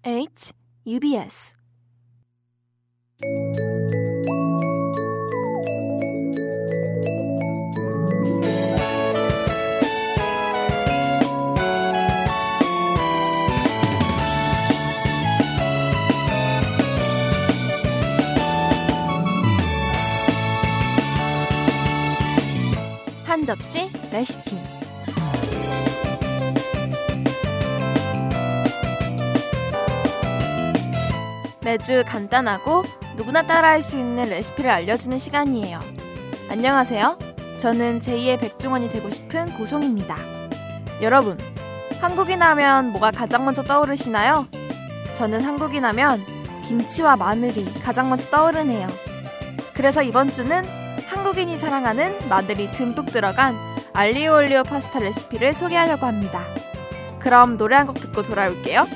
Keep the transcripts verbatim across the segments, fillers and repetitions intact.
H, 유비에스. 한 접시 레시피. 매주 간단하고 누구나 따라할 수 있는 레시피를 알려주는 시간이에요. 안녕하세요. 저는 제이의 백종원이 되고 싶은 고송입니다. 여러분, 한국인 하면 뭐가 가장 먼저 떠오르시나요? 저는 한국인 하면 김치와 마늘이 가장 먼저 떠오르네요. 그래서 이번 주는 한국인이 사랑하는 마늘이 듬뿍 들어간 알리오 올리오 파스타 레시피를 소개하려고 합니다. 그럼 노래 한 곡 듣고 돌아올게요.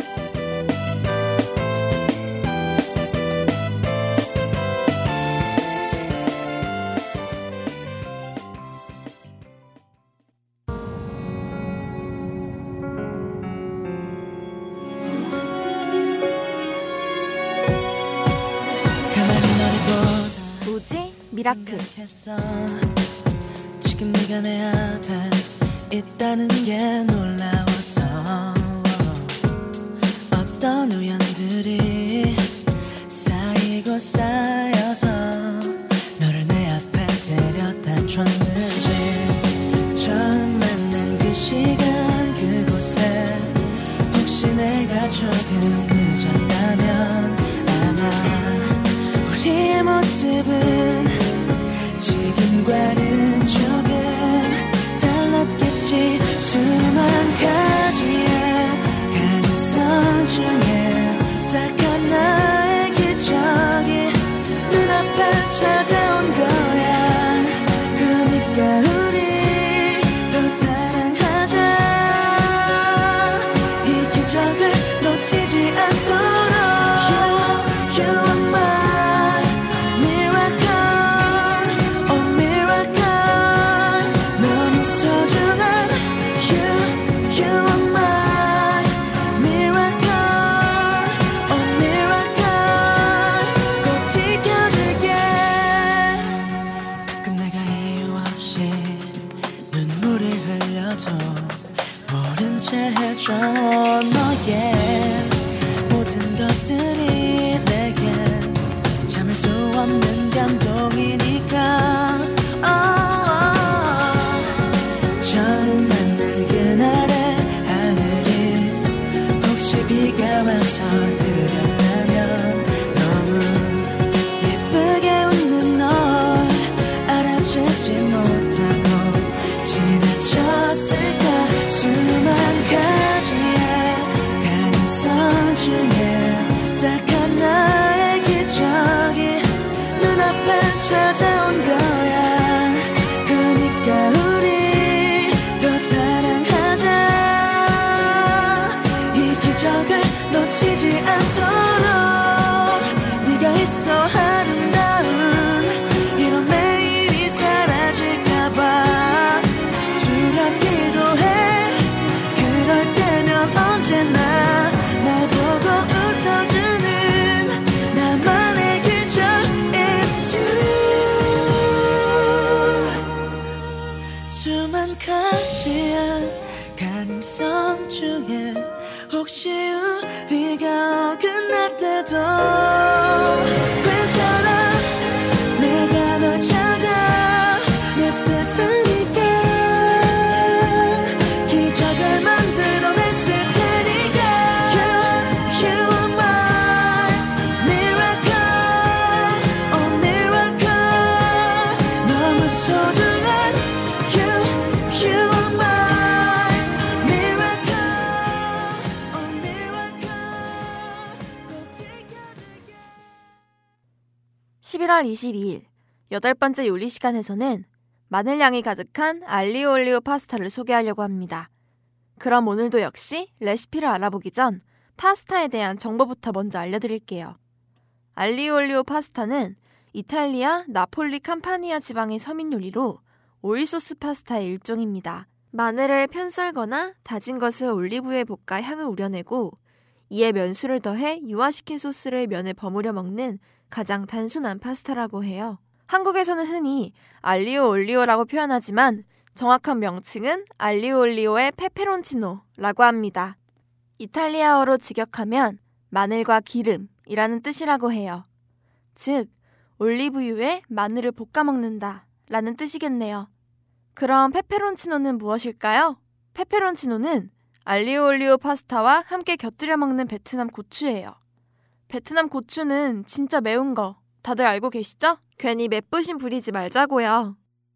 우지 미라클. 지금 네가 내 앞에 있다는 게 놀라워서 어떤 우연들이 쌓이고 쌓여서 너를 내 앞에 데려다 줬는지 처음 만난 그 시간 그곳에 혹시 내가 조금 늦었다면 아마 우리의 모습은 지금과는 조금 달랐겠지. 수만 가지의 가능성 중에 딱 하나의 기적이 눈앞에 찾아온 거야. 그러니까 우리 더 사랑하자. 이 기적을 놓치지 않도록. You, you are my miracle. 너의 모든 것들이 내겐 참을 수 없는 감동이니까. oh, oh. 처음 만난 그날의 하늘이 혹시 비가 와서 흐렸다면 너무 예쁘게 웃는 널 알아채지 못하고 지나쳤을까. 수만 가지의 가능성 중에 딱 하나의 기적이 눈앞에 찾아온 거야. 그러니까 우리 더 사랑하자. 이 기적을 놓치지 않도록. 네가 있어 아름다운 이런 매일이 사라질까봐 두렵기도 해. 언제나 날 보고 웃어주는 나만의 기적 is you. 수만 가지의 가능성 중에 혹시 우리가 어긋날 때도 괜찮아. 내가 널 찾아 냈을 테니까. 기적을 만들어냈을 십일월 이십이일 여덟 번째 요리 시간에서는 마늘향이 가득한 알리오 올리오 파스타를 소개하려고 합니다. 그럼 오늘도 역시 레시피를 알아보기 전 파스타에 대한 정보부터 먼저 알려드릴게요. 알리오 올리오 파스타는 이탈리아 나폴리 캄파니아 지방의 서민 요리로 오일소스 파스타의 일종입니다. 마늘을 편썰거나 다진 것을 올리브유에 볶아 향을 우려내고 이에 면수를 더해 유화시킨 소스를 면에 버무려 먹는 가장 단순한 파스타라고 해요. 한국에서는 흔히 알리오 올리오라고 표현하지만 정확한 명칭은 알리오 올리오의 페페론치노라고 합니다. 이탈리아어로 직역하면 마늘과 기름이라는 뜻이라고 해요. 즉, 올리브유에 마늘을 볶아 먹는다 라는 뜻이겠네요. 그럼 페페론치노는 무엇일까요? 페페론치노는 알리오 올리오 파스타와 함께 곁들여 먹는 베트남 고추예요. 베트남 고추는 진짜 매운 거 다들 알고 계시죠? 괜히 맵부심 부리지 말자고요.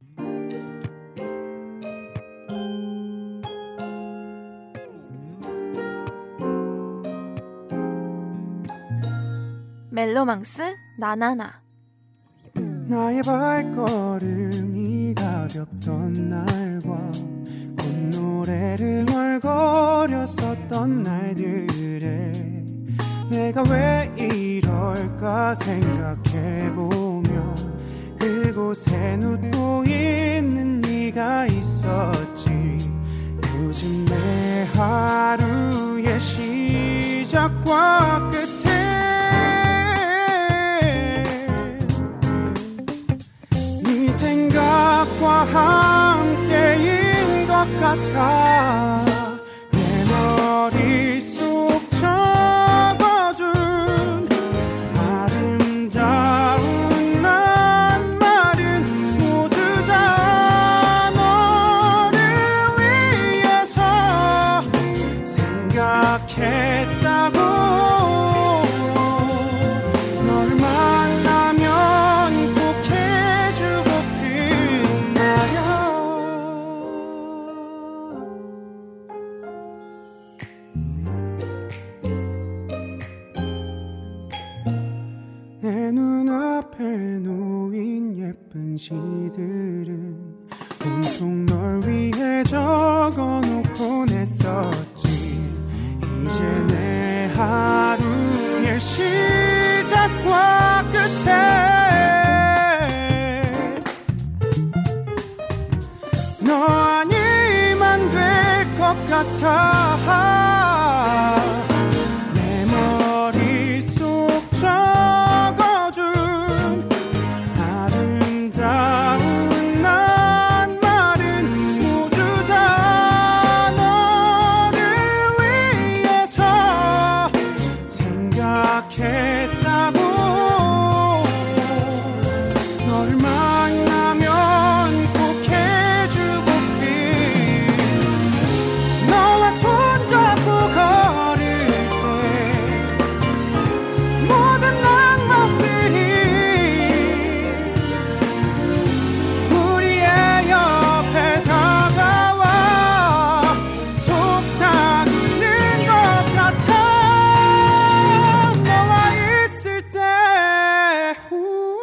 멜로망스 나나나. 나의 발걸음이 가볍던 날과 콧노래를 헐거렸었던 날들에 내가 왜 이럴까 생각해보면 그곳에 눕고 있는 네가 있었지. 요즘 내 하루의 시작과 끝에 네 생각과 함께인 것 같아. 내 머릿속 적어준 아름다운 낱말은 모두 다 너를 위해서 생각했다고. 너를 만나면 꼭 해주고픈 말야. 내 눈앞에 놓인 예쁜 시들은 온통 널 위해 적어놓고 냈었지. 이제 내 하루의 시작과 끝에 너 아니면 될 것 같아. 내 머릿속 적어준 아름다운 낱말은 모두 다 너를 위해서 생각했다고. 너를 만나면 꼭 해주고픈 너와 손잡고 걸을 때 모든 낭만들이 우리의 옆에 다가와 속삭이는 것 같아. 너와 있을 때 후.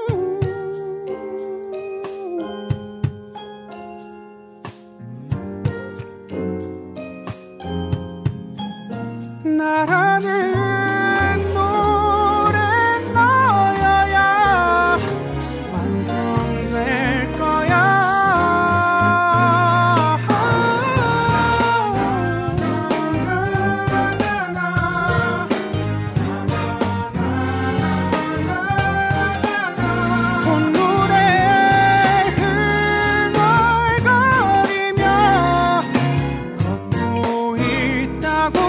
나라는 노래 너여야 완성될 거야. 콧노래 흥얼거리며 걷고 있다고.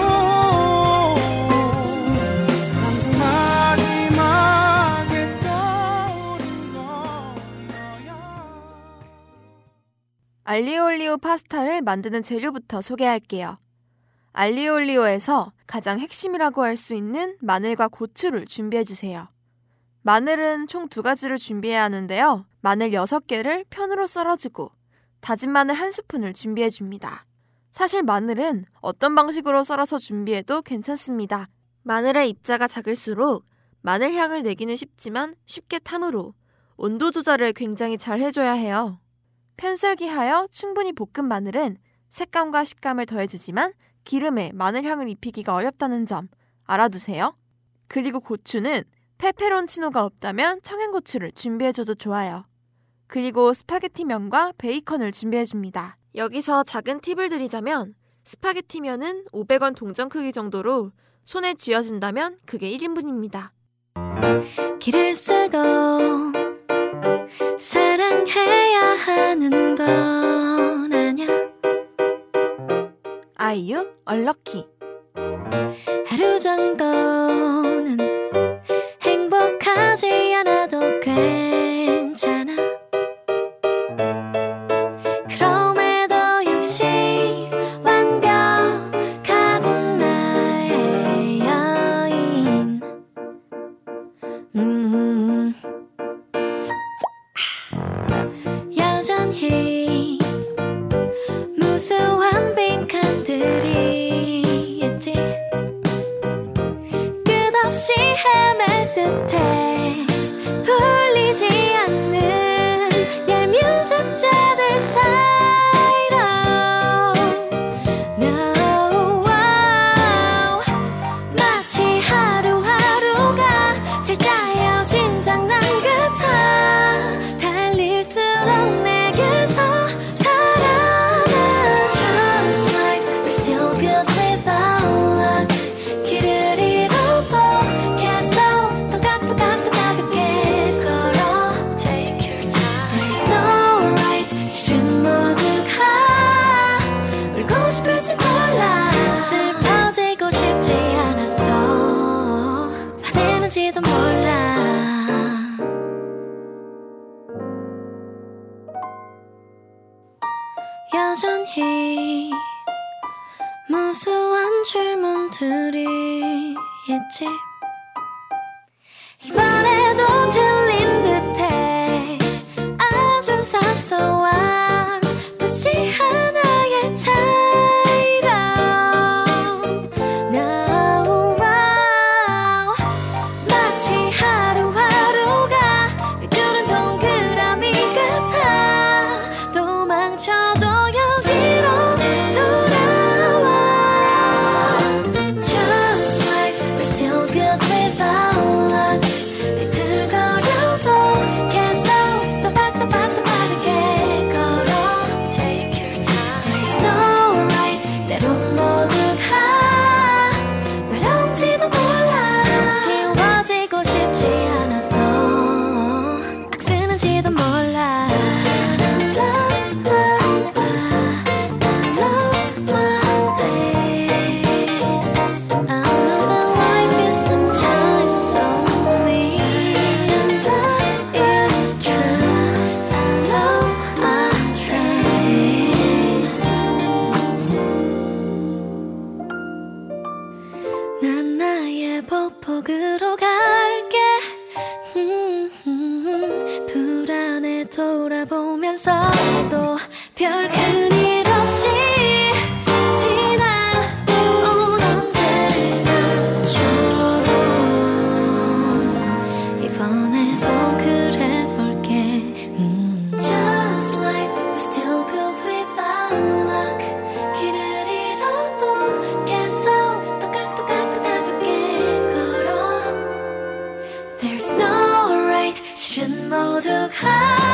항상 마지막에 떠오른 건 너야. 알리올리오 파스타를 만드는 재료부터 소개할게요. 알리올리오에서 가장 핵심이라고 할 수 있는 마늘과 고추를 준비해주세요. 마늘은 총 두 가지를 준비해야 하는데요. 마늘 여섯 개를 편으로 썰어주고 다진 마늘 한 스푼을 준비해줍니다. 사실 마늘은 어떤 방식으로 썰어서 준비해도 괜찮습니다. 마늘의 입자가 작을수록 마늘 향을 내기는 쉽지만 쉽게 타므로 온도 조절을 굉장히 잘 해줘야 해요. 편썰기하여 충분히 볶은 마늘은 색감과 식감을 더해주지만 기름에 마늘 향을 입히기가 어렵다는 점 알아두세요. 그리고 고추는 페페론치노가 없다면 청양고추를 준비해줘도 좋아요. 그리고 스파게티면과 베이컨을 준비해줍니다. 여기서 작은 팁을 드리자면 스파게티면은 오백 원 동전 크기 정도로 손에 쥐어진다면 그게 일 인분입니다. 길을 쓰고 사랑해야 하는 건 아냐. 아이유 얼럭키. 하루 정도는 행복하지 않아도 괜찮아. 그럼에도 역시 완벽하군 나의 여인. 음. 여전히 무수한 빈칸들이 있지. 끝없이 헤맬 듯해 풀리지 않는 얄미운 숫자들 사이로. No, wow. 마치 하루하루가 살짝여 짐작난 같아. 달릴수록 내게서 살아나. Just like we're still good without luck. 길을 잃어도 계속 또각또각 또 가볍게 걸어. Take your time. There's no right. 실은 모두가 울고 싶을지 몰라. 슬퍼지고 싶지 않아서 화내는지도 몰라. 여전히 무수한 질문들이 있지. 이번에도 들린 듯해 아주 사소한 도시 하나의 차이로. No, wow. 마치 하루하루가 삐뚤은 동그라미 같아. 도망쳐도 여기로 돌아와. Just like we're still good without luck. 비틀거려도 계속 또박또박 또 빠르게 걸어. Take your time. There's no right. 때론 모두가 외로운지도 몰라. 지워지고 싶지 않아서 악쓰는지도 몰라. Love, love, love, I love my days. I know that life is sometimes so mean. Love is true, so I train. 난 나의 보폭으로 갈게. 음, 음, 불안해 돌아보면서도 별 큰일 없이 지나온 언제나처럼 이번에도 그래볼게. 음. Just like we're still good without luck. 길을 잃어도 계속 또각또각 또 가볍게 걸어. There's no right. 실은 모두가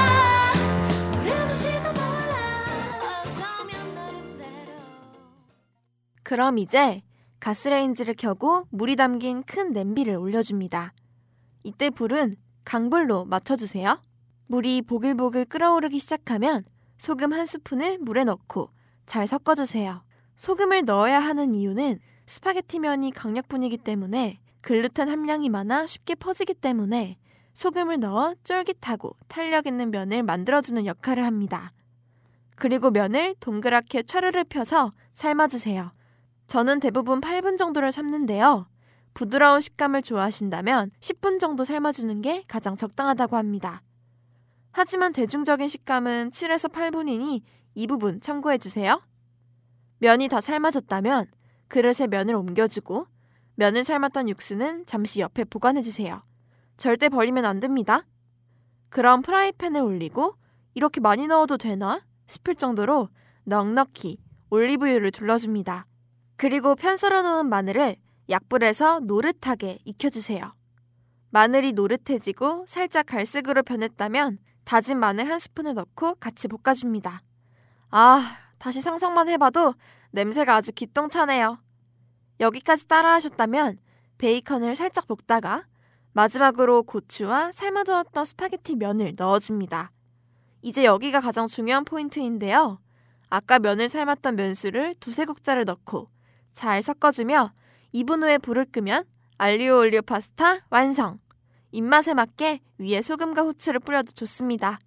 모르는지도 몰라. 어쩌면 나름대로. 그럼 이제 가스레인지를 켜고 물이 담긴 큰 냄비를 올려줍니다. 이때 불은 강불로 맞춰주세요. 물이 보글보글 끓어오르기 시작하면 소금 한 스푼을 물에 넣고 잘 섞어주세요. 소금을 넣어야 하는 이유는 스파게티 면이 강력분이기 때문에 글루텐 함량이 많아 쉽게 퍼지기 때문에 소금을 넣어 쫄깃하고 탄력 있는 면을 만들어주는 역할을 합니다. 그리고 면을 동그랗게 차르르 펴서 삶아주세요. 저는 대부분 팔 분 정도를 삶는데요. 부드러운 식감을 좋아하신다면 십 분 정도 삶아주는 게 가장 적당하다고 합니다. 하지만 대중적인 식감은 칠에서 팔 분이니 이 부분 참고해주세요. 면이 다 삶아졌다면 그릇에 면을 옮겨주고 면을 삶았던 육수는 잠시 옆에 보관해주세요. 절대 버리면 안 됩니다. 그럼 프라이팬을 올리고 이렇게 많이 넣어도 되나 싶을 정도로 넉넉히 올리브유를 둘러줍니다. 그리고 편 썰어 놓은 마늘을 약불에서 노릇하게 익혀주세요. 마늘이 노릇해지고 살짝 갈색으로 변했다면 다진 마늘 한 스푼을 넣고 같이 볶아줍니다. 아, 다시 상상만 해봐도 냄새가 아주 기똥차네요. 여기까지 따라하셨다면 베이컨을 살짝 볶다가 마지막으로 고추와 삶아두었던 스파게티 면을 넣어줍니다. 이제 여기가 가장 중요한 포인트인데요. 아까 면을 삶았던 면수를 두세 국자를 넣고 잘 섞어주며 이 분 후에 불을 끄면 알리오 올리오 파스타 완성! 입맛에 맞게 위에 소금과 후추를 뿌려도 좋습니다.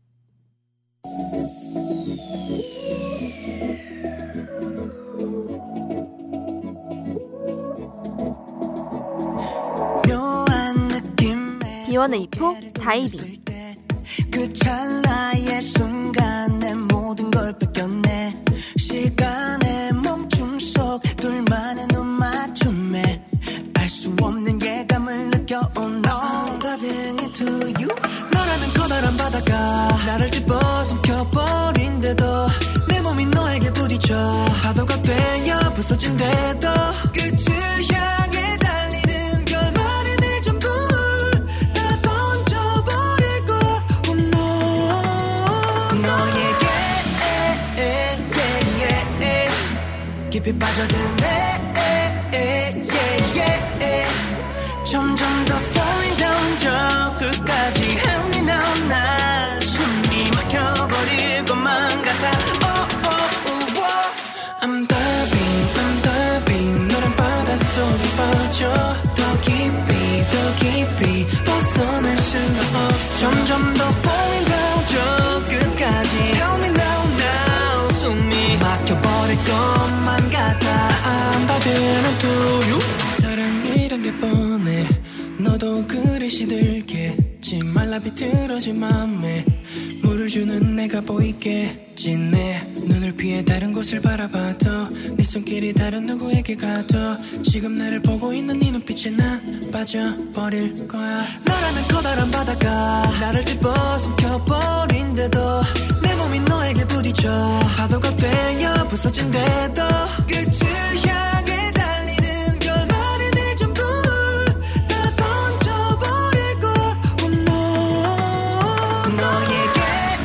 비원의 이포 다이빙. 그 찰나의 순간에 모든 걸 뺏겼네. 시간의 멈춤 속 둘만의 눈 맞춤에 알 수 없는 예감을 느껴온 너. I'm diving into you. 너라는 커다란 바다가 나를 집어삼켜버린데도 내 몸이 너에게 부딪혀 파도가 되어 부서진데도 끝을 향해 달리는 결말의 내 전부 다 던져버릴 거야. Oh no. 너에게 깊이 빠져드네. 점점 더 falling down 저 끝까지 Help me now. 날 숨이 막혀버릴 것만 같아. Oh oh oh oh. I'm diving I'm diving 너란 바닷속에 빠져 더 깊이 더 깊이 벗어날 수가 없어. 점점 더 falling down 저 끝까지 Help me now. now 숨이 막혀버릴 것만 같아. I'm diving into you. 사랑이란 게 뻔해. 너도 그래 시들겠지. 말라 비틀어진 맘에 물을 주는 내가 보이겠지. 내 눈을 피해 다른 곳을 바라봐도 네 손길이 다른 누구에게 가도 지금 나를 보고 있는 네 눈빛에 난 빠져버릴 거야. 너라는 커다란 바다가 나를 집어삼켜버린데도 내 몸이 너에게 부딪혀 파도가 되어 부서진데도 끝을 향해 달리는 결말의 내 전부 다 던져버릴 거야. Oh no. 너에게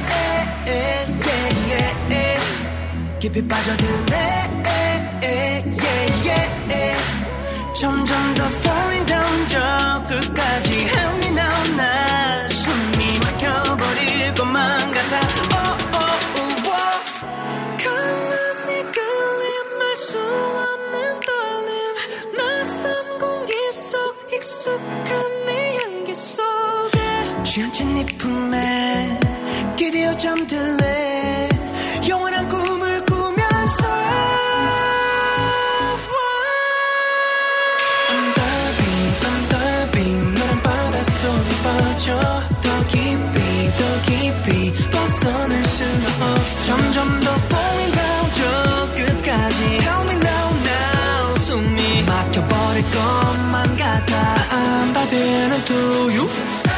깊이 빠져드네. 점점 더 falling down 저 끝까지 Help me now. 날 숨이 막혀버릴 것만 같아. Oh oh oh oh. 강한 네 끌림 알 수 없는 떨림 낯선 공기 속 익숙한 내 향기 속에 취한채 네 품에 기대어 잠들래. 영원한 꿈을 꾸면서 I'm diving I'm diving 너란 바닷속에 빠져 더 깊이 더 깊이 벗어날 수가 없어. 점점 더 falling down 저 끝까지 Help me now. now 숨이 막혀버릴 것만 같아. I'm diving into you.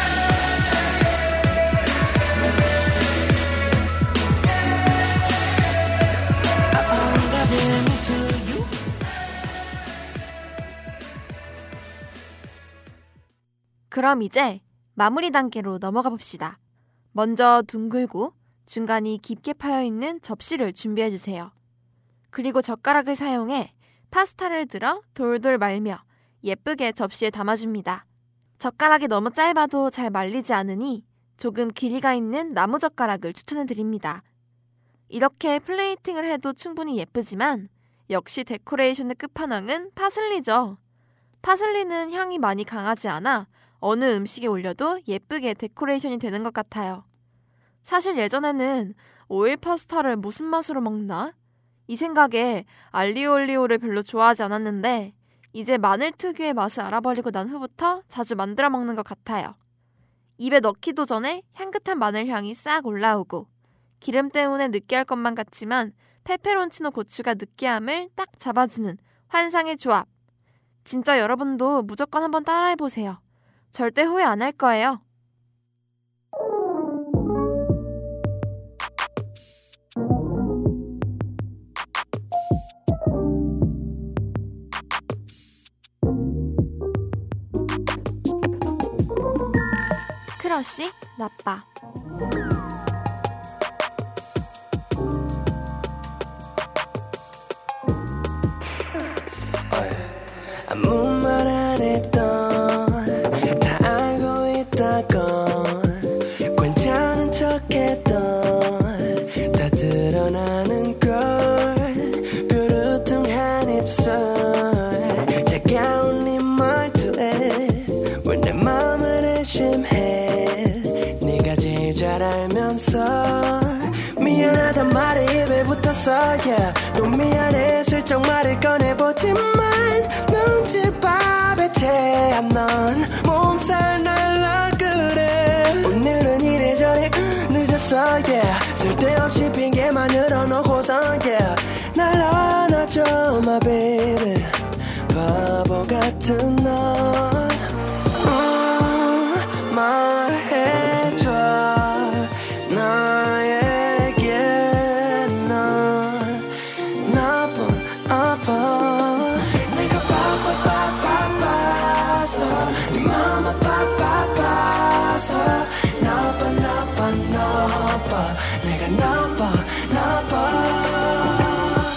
그럼 이제 마무리 단계로 넘어가 봅시다. 먼저 둥글고 중간이 깊게 파여있는 접시를 준비해주세요. 그리고 젓가락을 사용해 파스타를 들어 돌돌 말며 예쁘게 접시에 담아줍니다. 젓가락이 너무 짧아도 잘 말리지 않으니 조금 길이가 있는 나무젓가락을 추천해드립니다. 이렇게 플레이팅을 해도 충분히 예쁘지만 역시 데코레이션의 끝판왕은 파슬리죠. 파슬리는 향이 많이 강하지 않아 어느 음식에 올려도 예쁘게 데코레이션이 되는 것 같아요. 사실 예전에는 오일 파스타를 무슨 맛으로 먹나? 이 생각에 알리오올리오를 별로 좋아하지 않았는데 이제 마늘 특유의 맛을 알아버리고 난 후부터 자주 만들어 먹는 것 같아요. 입에 넣기도 전에 향긋한 마늘 향이 싹 올라오고 기름 때문에 느끼할 것만 같지만 페페론치노 고추가 느끼함을 딱 잡아주는 환상의 조합. 진짜 여러분도 무조건 한번 따라해보세요. 절대 후회 안 할 거예요. 크러쉬 나빠. 아무 말 안 했던 다 알고 있다건 괜찮은 척했던 다 드러나는 걸 뾰루퉁한 입술 차가운 네 말투에 왜 내 맘을 의심해 네가 제일 잘 알면서 미안하단 말에 입에 붙었어 yeah. 또 미안해 슬쩍 말을 꺼내보지만 눈치밥에 체한 넌 몸살 날라 그래 오늘은 이래저래 늦었어 yeah. 쓸데없이 핑계만으로 놓고선 yeah. 날 안아줘 my baby 바보 같은 넌 음, 말해줘 나에게 넌 나쁜 아파 내가 바빠바빠봐서 네 맘아 바빠봐서 나빠 나빠 나빠 내가 나빠 나빠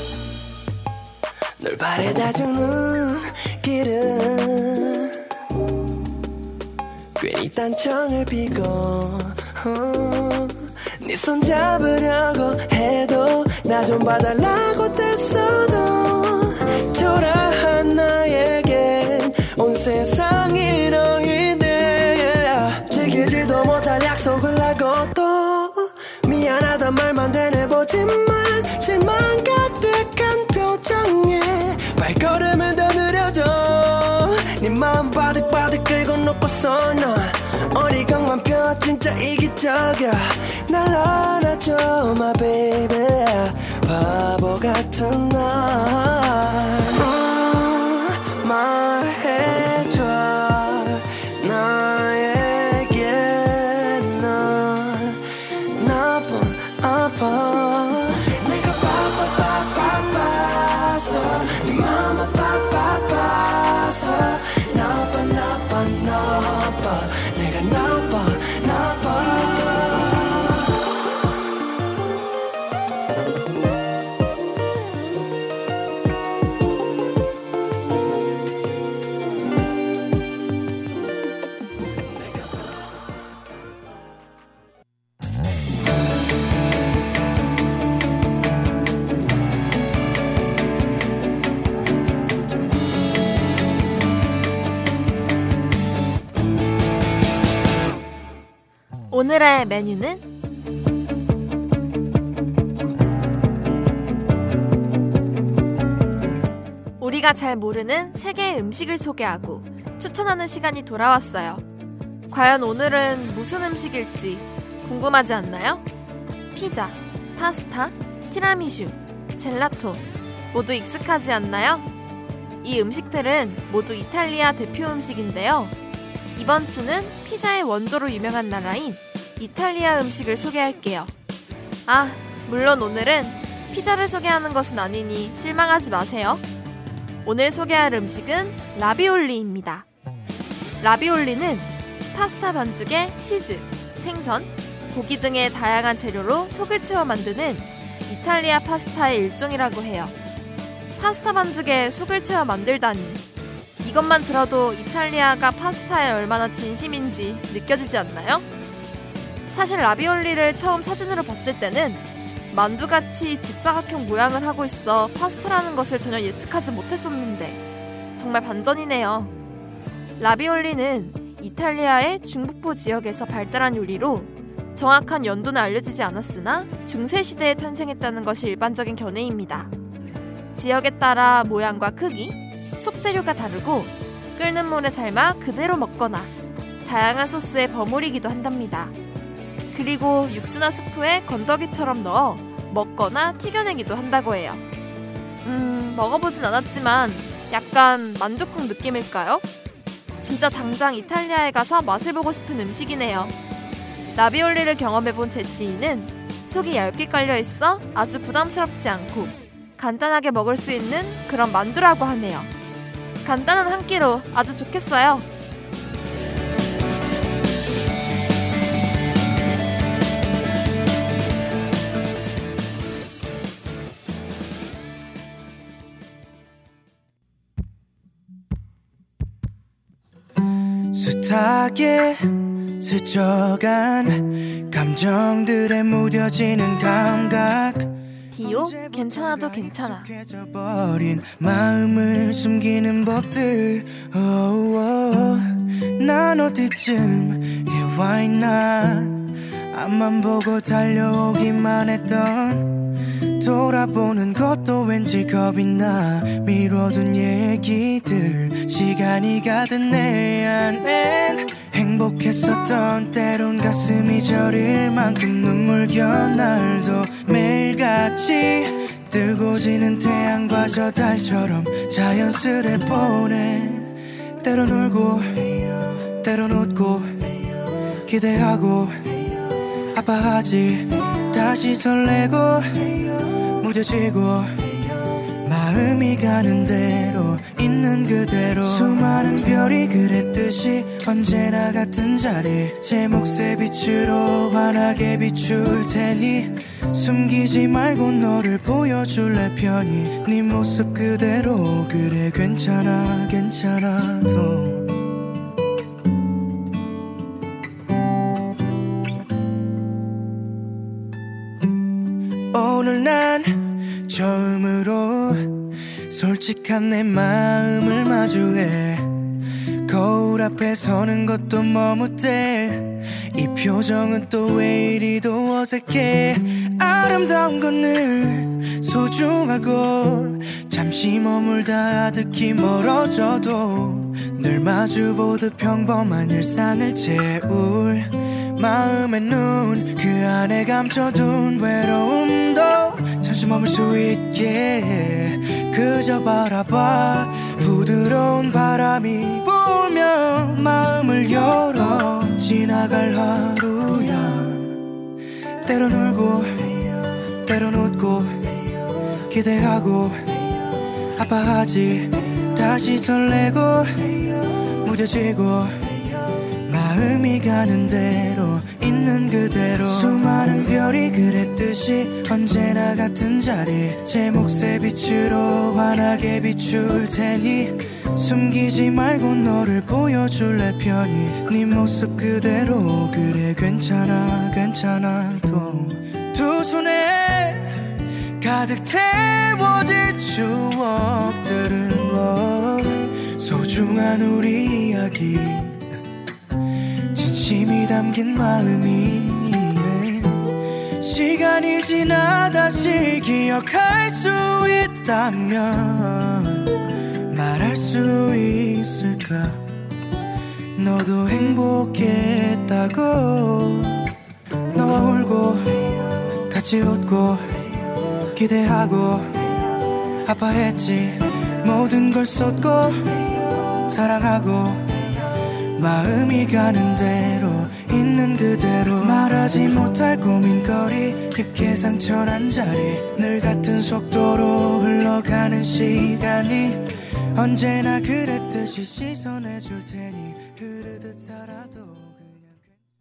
널 바래다주는 길은 괜히 딴청을 피고 어, 네 손 잡으려고 해도 나 좀 봐달라고 뗐어도 초라한 나에겐 온 세상이 너희네 지키지도 못할 약속을 하고 또 미안하단 말만 되뇌보지만 실망 가득한 표정에 발걸음은 더 느려져 네 마음 바득바득 끌고 놓고서 넌 어리광만 펴 진짜 이기적이야 날 안아줘 my baby 바보 같은 날 음, 말해줘 나에게 넌 나쁜 아파 내가 바빠바빠봐서 네 맘아 바빠봐서 나빠 나빠 나빠 내가 나빠 나빠 오늘의 메뉴는 우리가 잘 모르는 세계의 음식을 소개하고 추천하는 시간이 돌아왔어요. 과연 오늘은 무슨 음식일지 궁금하지 않나요? 피자, 파스타, 티라미슈, 젤라또 모두 익숙하지 않나요? 이 음식들은 모두 이탈리아 대표 음식인데요. 이번 주는 피자의 원조로 유명한 나라인 이탈리아 음식을 소개할게요. 아, 물론 오늘은 피자를 소개하는 것은 아니니 실망하지 마세요. 오늘 소개할 음식은 라비올리입니다. 라비올리는 파스타 반죽에 치즈, 생선, 고기 등의 다양한 재료로 속을 채워 만드는 이탈리아 파스타의 일종이라고 해요. 파스타 반죽에 속을 채워 만들다니 이것만 들어도 이탈리아가 파스타에 얼마나 진심인지 느껴지지 않나요? 사실 라비올리를 처음 사진으로 봤을 때는 만두같이 직사각형 모양을 하고 있어 파스타라는 것을 전혀 예측하지 못했었는데 정말 반전이네요. 라비올리는 이탈리아의 중북부 지역에서 발달한 요리로 정확한 연도는 알려지지 않았으나 중세시대에 탄생했다는 것이 일반적인 견해입니다. 지역에 따라 모양과 크기, 속재료가 다르고 끓는 물에 삶아 그대로 먹거나 다양한 소스에 버무리기도 한답니다. 그리고 육수나 수프에 건더기처럼 넣어 먹거나 튀겨내기도 한다고 해요. 음, 먹어보진 않았지만 약간 만둣국 느낌일까요? 진짜 당장 이탈리아에 가서 맛을 보고 싶은 음식이네요. 라비올리를 경험해본 제 지인은 속이 얇게 깔려있어 아주 부담스럽지 않고 간단하게 먹을 수 있는 그런 만두라고 하네요. 간단한 한 끼로 아주 좋겠어요. 숱하게 스쳐간 감정들에 무뎌지는 감각 디오 괜찮아도 괜찮아. 버린 마음을 숨기는 법들 oh, oh. 난 어디쯤 와 있나 앞만 보고 달려오기만 했던 돌아보는 것도 왠지 겁이 나 미뤄둔 얘기들 시간이 가든 내 안엔 행복했었던 때론 가슴이 저릴 만큼 눈물겨 날도 매일같이 뜨고 지는 태양과 저 달처럼 자연스레 보내 때론 울고 때론 웃고 기대하고 아파하지 다시 설레고 무뎌지고 마음이 가는 대로 있는 그대로 수많은 별이 그랬듯이 언제나 같은 자리 제 몫의 빛으로 환하게 비출 테니 숨기지 말고 너를 보여줄래 편히 네 모습 그대로 그래 괜찮아 괜찮아도 오늘 난 처음으로 솔직한 내 마음을 마주해 거울 앞에 서는 것도 머뭇대 이 표정은 또 왜 이리도 어색해 아름다운 건 늘 소중하고 잠시 머물다 아득히 멀어져도 늘 마주보듯 평범한 일상을 채울 마음의 눈 그 안에 감춰둔 외로움도 잠시 머물 수 있게 그저 바라봐 부드러운 바람이 불며 마음을 열어 지나갈 하루야 때론 울고 때론 웃고 기대하고 아파하지 다시 설레고 무뎌지고 마음이 가는 대로 있는 그대로 수많은 별이 그랬듯이 언제나 같은 자리 제 몫의 빛으로 환하게 비출 테니 숨기지 말고 너를 보여줄래 편히 네 모습 그대로 그래 괜찮아 괜찮아도 두 손에 가득 채워질 추억들은 oh, 소중한 우리 이야기 진심이 담긴 마음이 시간이 지나 다시 기억할 수 있다면 말할 수 있을까 너도 행복했다고 너와 울고 같이 웃고 기대하고 아파했지 모든 걸 쏟고 사랑하고 마음이 가는 대로 있는 그대로 말하지 못할 고민거리 깊게 상처난 자리 늘 같은 속도로 흘러가는 시간이 언제나 그랬듯이 씻어내줄 테니 흐르듯 살아도 그냥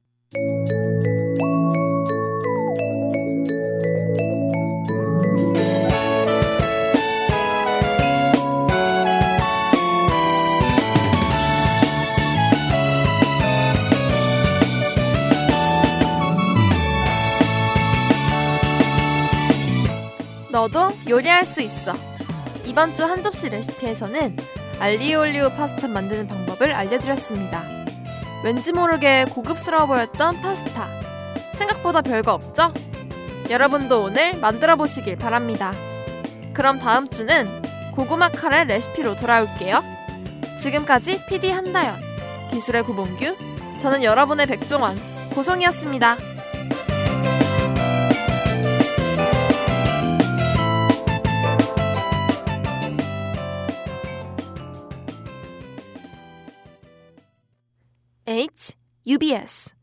너도 요리할 수 있어. 이번 주 한 접시 레시피에서는 알리오올리오 파스타 만드는 방법을 알려드렸습니다. 왠지 모르게 고급스러워 보였던 파스타. 생각보다 별거 없죠? 여러분도 오늘 만들어 보시길 바랍니다. 그럼 다음 주는 고구마 카레 레시피로 돌아올게요. 지금까지 피디 한다연, 기술의 구봉규, 저는 여러분의 백종원, 고송이었습니다. H, 유비에스